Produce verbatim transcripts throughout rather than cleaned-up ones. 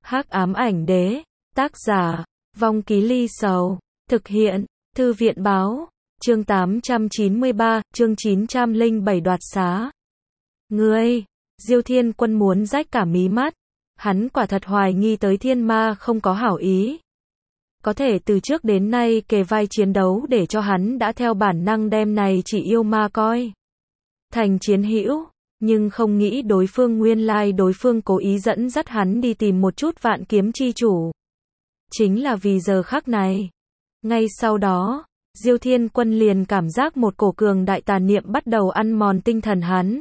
Hắc ám ảnh đế, tác giả, Vong Ký Ly Sầu, thực hiện, Thư viện báo, chương tám trăm chín mươi ba, chương chín trăm lẻ bảy đoạt xá. Ngươi, Diêu Thiên Quân muốn rách cả mí mắt, hắn quả thật hoài nghi tới thiên ma không có hảo ý. Có thể từ trước đến nay kề vai chiến đấu để cho hắn đã theo bản năng đem này chỉ yêu ma coi thành chiến hữu, nhưng không nghĩ đối phương nguyên lai đối phương cố ý dẫn dắt hắn đi tìm một chút vạn kiếm chi chủ. Chính là vì giờ khắc này. Ngay sau đó, Diêu Thiên Quân liền cảm giác một cổ cường đại tà niệm bắt đầu ăn mòn tinh thần hắn.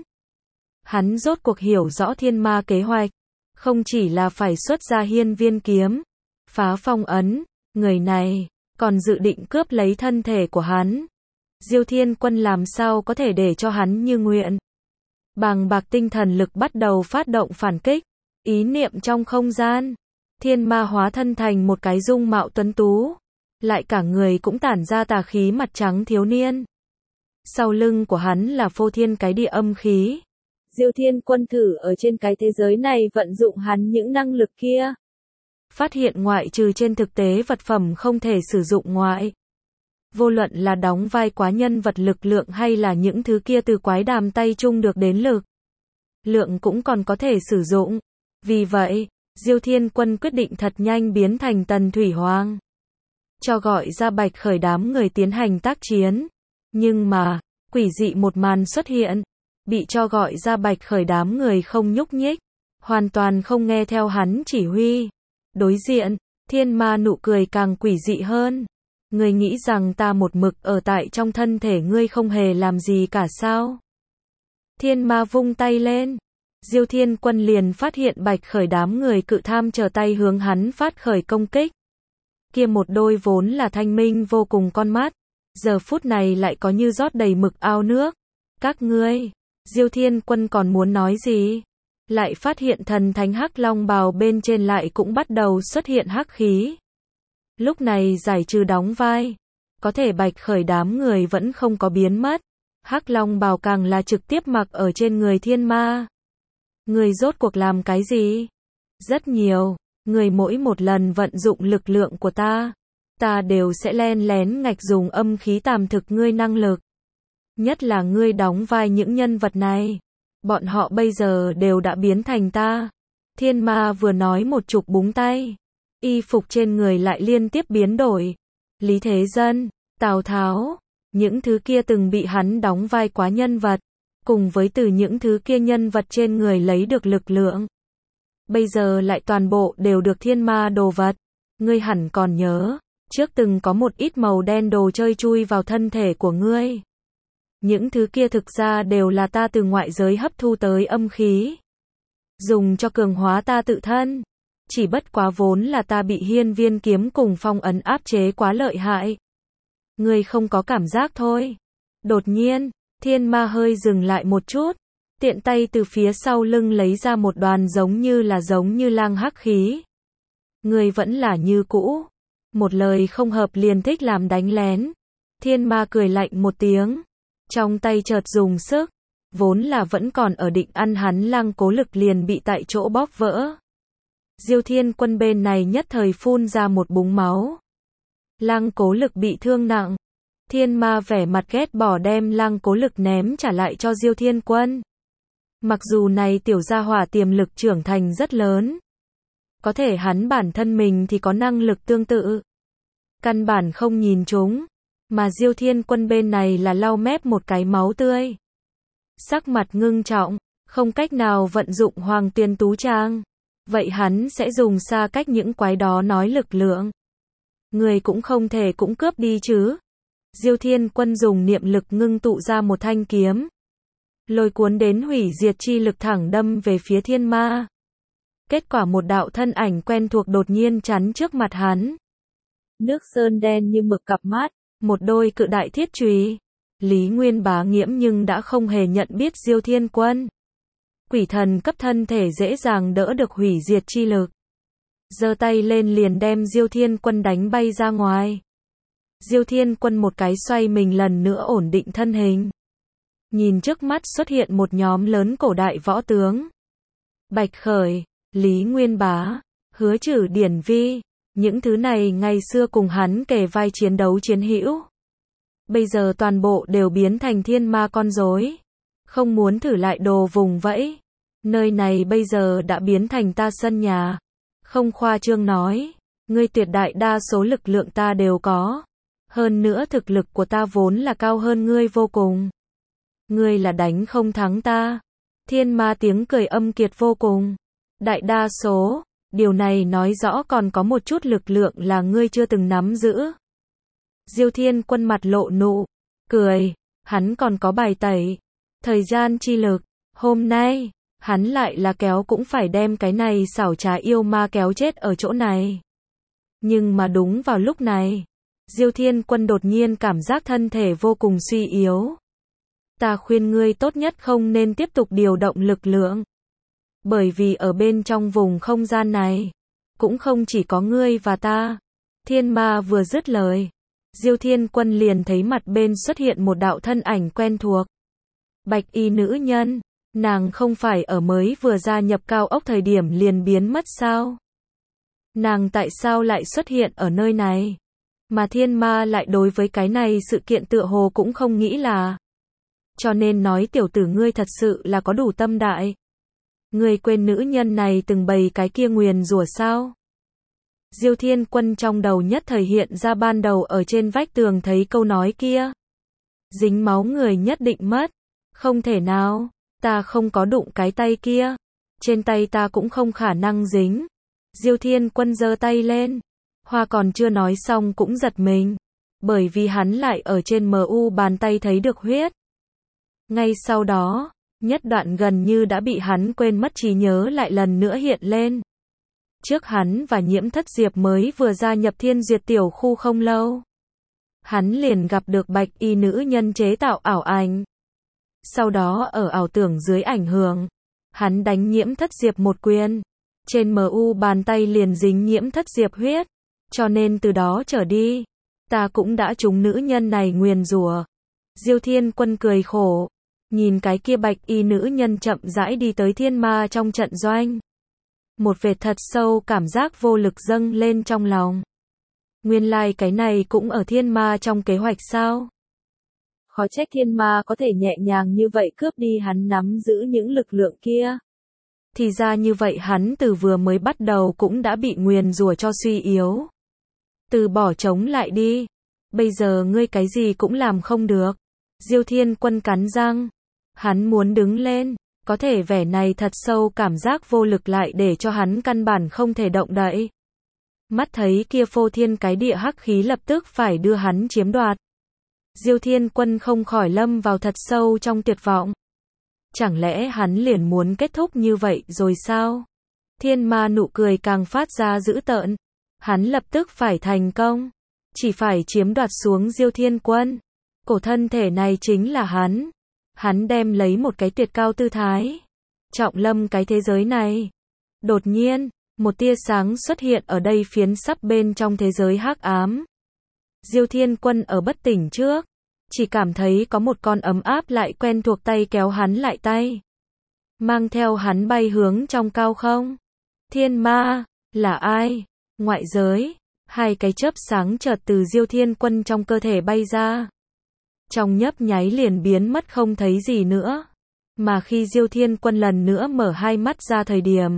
Hắn rốt cuộc hiểu rõ thiên ma kế hoạch, không chỉ là phải xuất ra hiên viên kiếm, phá phong ấn, người này còn dự định cướp lấy thân thể của hắn. Diêu Thiên Quân làm sao có thể để cho hắn như nguyện. Bàng bạc tinh thần lực bắt đầu phát động phản kích, ý niệm trong không gian, thiên ma hóa thân thành một cái dung mạo tuấn tú, lại cả người cũng tản ra tà khí mặt trắng thiếu niên. Sau lưng của hắn là phô thiên cái địa âm khí. Diêu Thiên Quân thử ở trên cái thế giới này vận dụng hắn những năng lực kia. Phát hiện ngoại trừ trên thực tế vật phẩm không thể sử dụng ngoại. Vô luận là đóng vai quá nhân vật lực lượng hay là những thứ kia từ quái đàm tay chung được đến lực lượng cũng còn có thể sử dụng. Vì vậy, Diêu Thiên Quân quyết định thật nhanh biến thành Tần Thủy Hoàng, cho gọi ra Bạch Khởi đám người tiến hành tác chiến. Nhưng mà, quỷ dị một màn xuất hiện, bị cho gọi ra Bạch Khởi đám người không nhúc nhích, hoàn toàn không nghe theo hắn chỉ huy. Đối diện, thiên ma nụ cười càng quỷ dị hơn. Ngươi nghĩ rằng ta một mực ở tại trong thân thể ngươi không hề làm gì cả sao? Thiên ma vung tay lên. Diêu Thiên Quân liền phát hiện Bạch Khởi đám người cự tham trở tay hướng hắn phát khởi công kích. Kia một đôi vốn là thanh minh vô cùng con mắt, giờ phút này lại có như rót đầy mực ao nước. Các ngươi, Diêu Thiên Quân còn muốn nói gì? Lại phát hiện thần thánh hắc long bào bên trên lại cũng bắt đầu xuất hiện hắc khí. Lúc này giải trừ đóng vai, có thể Bạch Khởi đám người vẫn không có biến mất. Hắc long bào càng là trực tiếp mặc ở trên người thiên ma. Người rốt cuộc làm cái gì? Rất nhiều, người mỗi một lần vận dụng lực lượng của ta, ta đều sẽ len lén ngạch dùng âm khí tàm thực ngươi năng lực. Nhất là ngươi đóng vai những nhân vật này, bọn họ bây giờ đều đã biến thành ta. Thiên ma vừa nói một chục búng tay, y phục trên người lại liên tiếp biến đổi. Lý Thế Dân, Tào Tháo, những thứ kia từng bị hắn đóng vai quá nhân vật, cùng với từ những thứ kia nhân vật trên người lấy được lực lượng, bây giờ lại toàn bộ đều được thiên ma đồ vật. Ngươi hẳn còn nhớ, trước từng có một ít màu đen đồ chơi chui vào thân thể của ngươi. Những thứ kia thực ra đều là ta từ ngoại giới hấp thu tới âm khí, dùng cho cường hóa ta tự thân. Chỉ bất quá vốn là ta bị hiên viên kiếm cùng phong ấn áp chế quá lợi hại. Ngươi không có cảm giác thôi. Đột nhiên, thiên ma hơi dừng lại một chút, tiện tay từ phía sau lưng lấy ra một đoàn giống như là giống như lang hắc khí. Ngươi vẫn là như cũ. Một lời không hợp liền thích làm đánh lén. Thiên ma cười lạnh một tiếng, trong tay chợt dùng sức, vốn là vẫn còn ở định ăn hắn Lăng Cố Lực liền bị tại chỗ bóp vỡ. Diêu Thiên Quân bên này nhất thời phun ra một búng máu. Lăng Cố Lực bị thương nặng. Thiên ma vẻ mặt ghét bỏ đem Lăng Cố Lực ném trả lại cho Diêu Thiên Quân. Mặc dù này tiểu gia hỏa tiềm lực trưởng thành rất lớn, có thể hắn bản thân mình thì có năng lực tương tự, căn bản không nhìn chúng. Mà Diêu Thiên Quân bên này là lau mép một cái máu tươi, sắc mặt ngưng trọng, không cách nào vận dụng Hoàng Tuyền Tú Trang. Vậy hắn sẽ dùng xa cách những quái đó nói lực lượng. Người cũng không thể cũng cướp đi chứ. Diêu Thiên Quân dùng niệm lực ngưng tụ ra một thanh kiếm, lôi cuốn đến hủy diệt chi lực thẳng đâm về phía thiên ma. Kết quả một đạo thân ảnh quen thuộc đột nhiên chắn trước mặt hắn. Nước sơn đen như mực cặp mắt, một đôi cự đại thiết chùy. Lý Nguyên Bá nghiễm nhưng đã không hề nhận biết Diêu Thiên Quân. Quỷ thần cấp thân thể dễ dàng đỡ được hủy diệt chi lực, giơ tay lên liền đem Diêu Thiên Quân đánh bay ra ngoài. Diêu Thiên Quân một cái xoay mình lần nữa ổn định thân hình. Nhìn trước mắt xuất hiện một nhóm lớn cổ đại võ tướng. Bạch Khởi, Lý Nguyên Bá, Hứa Trử Điển Vi, những thứ này ngày xưa cùng hắn kề vai chiến đấu chiến hữu. Bây giờ toàn bộ đều biến thành thiên ma con rối. Không muốn thử lại đồ vùng vẫy. Nơi này bây giờ đã biến thành ta sân nhà. Không khoa trương nói, ngươi tuyệt đại đa số lực lượng ta đều có. Hơn nữa thực lực của ta vốn là cao hơn ngươi vô cùng. Ngươi là đánh không thắng ta. Thiên ma tiếng cười âm kiệt vô cùng. Đại đa số, điều này nói rõ còn có một chút lực lượng là ngươi chưa từng nắm giữ. Diêu Thiên Quân mặt lộ nụ cười, hắn còn có bài tẩy. Thời gian chi lực, hôm nay, hắn lại là kéo cũng phải đem cái này xảo trá yêu ma kéo chết ở chỗ này. Nhưng mà đúng vào lúc này, Diêu Thiên Quân đột nhiên cảm giác thân thể vô cùng suy yếu. Ta khuyên ngươi tốt nhất không nên tiếp tục điều động lực lượng. Bởi vì ở bên trong vùng không gian này, cũng không chỉ có ngươi và ta. Thiên ma vừa dứt lời, Diêu Thiên Quân liền thấy mặt bên xuất hiện một đạo thân ảnh quen thuộc. Bạch y nữ nhân, nàng không phải ở mới vừa gia nhập cao ốc thời điểm liền biến mất sao? Nàng tại sao lại xuất hiện ở nơi này? Mà thiên ma lại đối với cái này sự kiện tựa hồ cũng không nghĩ là. Cho nên nói tiểu tử ngươi thật sự là có đủ tâm đại. Ngươi quên nữ nhân này từng bày cái kia nguyền rủa sao? Diêu Thiên Quân trong đầu nhất thời hiện ra ban đầu ở trên vách tường thấy câu nói kia. Dính máu người nhất định mất. Không thể nào, ta không có đụng cái tay kia. Trên tay ta cũng không khả năng dính. Diêu Thiên Quân giơ tay lên. Hoa còn chưa nói xong cũng giật mình. Bởi vì hắn lại ở trên em u bàn tay thấy được huyết. Ngay sau đó, nhất đoạn gần như đã bị hắn quên mất trí nhớ lại lần nữa hiện lên. Trước hắn và Nhiễm Thất Diệp mới vừa gia nhập Thiên Duyệt tiểu khu không lâu. Hắn liền gặp được bạch y nữ nhân chế tạo ảo ảnh. Sau đó ở ảo tưởng dưới ảnh hưởng, hắn đánh Nhiễm Thất Diệp một quyền. Trên em u bàn tay liền dính Nhiễm Thất Diệp huyết. Cho nên từ đó trở đi, ta cũng đã trúng nữ nhân này nguyền rủa. Diêu Thiên Quân cười khổ. Nhìn cái kia bạch y nữ nhân chậm rãi đi tới thiên ma trong trận doanh. Một vệt thật sâu cảm giác vô lực dâng lên trong lòng. Nguyên lai like cái này cũng ở thiên ma trong kế hoạch sao? Khó trách thiên ma có thể nhẹ nhàng như vậy cướp đi hắn nắm giữ những lực lượng kia. Thì ra như vậy hắn từ vừa mới bắt đầu cũng đã bị nguyền rủa cho suy yếu. Từ bỏ chống lại đi. Bây giờ ngươi cái gì cũng làm không được. Diêu Thiên Quân cắn răng. Hắn muốn đứng lên. Có thể vẻ này thật sâu cảm giác vô lực lại để cho hắn căn bản không thể động đậy. Mắt thấy kia phô thiên cái địa hắc khí lập tức phải đưa hắn chiếm đoạt. Diêu Thiên Quân không khỏi lâm vào thật sâu trong tuyệt vọng. Chẳng lẽ hắn liền muốn kết thúc như vậy rồi sao? Thiên ma nụ cười càng phát ra dữ tợn. Hắn lập tức phải thành công. Chỉ phải chiếm đoạt xuống Diêu Thiên Quân. Cổ thân thể này chính là hắn. Hắn đem lấy một cái tuyệt cao tư thái. Trọng lâm cái thế giới này. Đột nhiên, một tia sáng xuất hiện ở đây phiến sắp bên trong thế giới hắc ám. Diêu Thiên Quân ở bất tỉnh trước. Chỉ cảm thấy có một con ấm áp lại quen thuộc tay kéo hắn lại tay. Mang theo hắn bay hướng trong cao không. Thiên ma, là ai? Ngoại giới, hai cái chớp sáng chợt từ Diêu Thiên Quân trong cơ thể bay ra. Trong nhấp nháy liền biến mất không thấy gì nữa. Mà khi Diêu Thiên Quân lần nữa mở hai mắt ra thời điểm,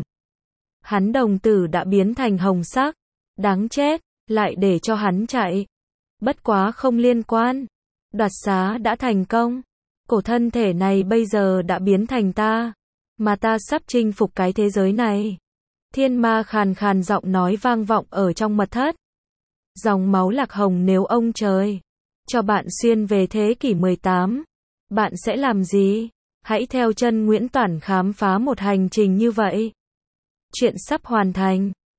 hắn đồng tử đã biến thành hồng sắc. Đáng chết, lại để cho hắn chạy. Bất quá không liên quan. Đoạt xá đã thành công. Cổ thân thể này bây giờ đã biến thành ta. Mà ta sắp chinh phục cái thế giới này. Thiên ma khàn khàn giọng nói vang vọng ở trong mật thất. Dòng máu lạc hồng nếu ông trời cho bạn xuyên về thế kỷ mười tám, bạn sẽ làm gì? Hãy theo chân Nguyễn Toản khám phá một hành trình như vậy. Chuyện sắp hoàn thành.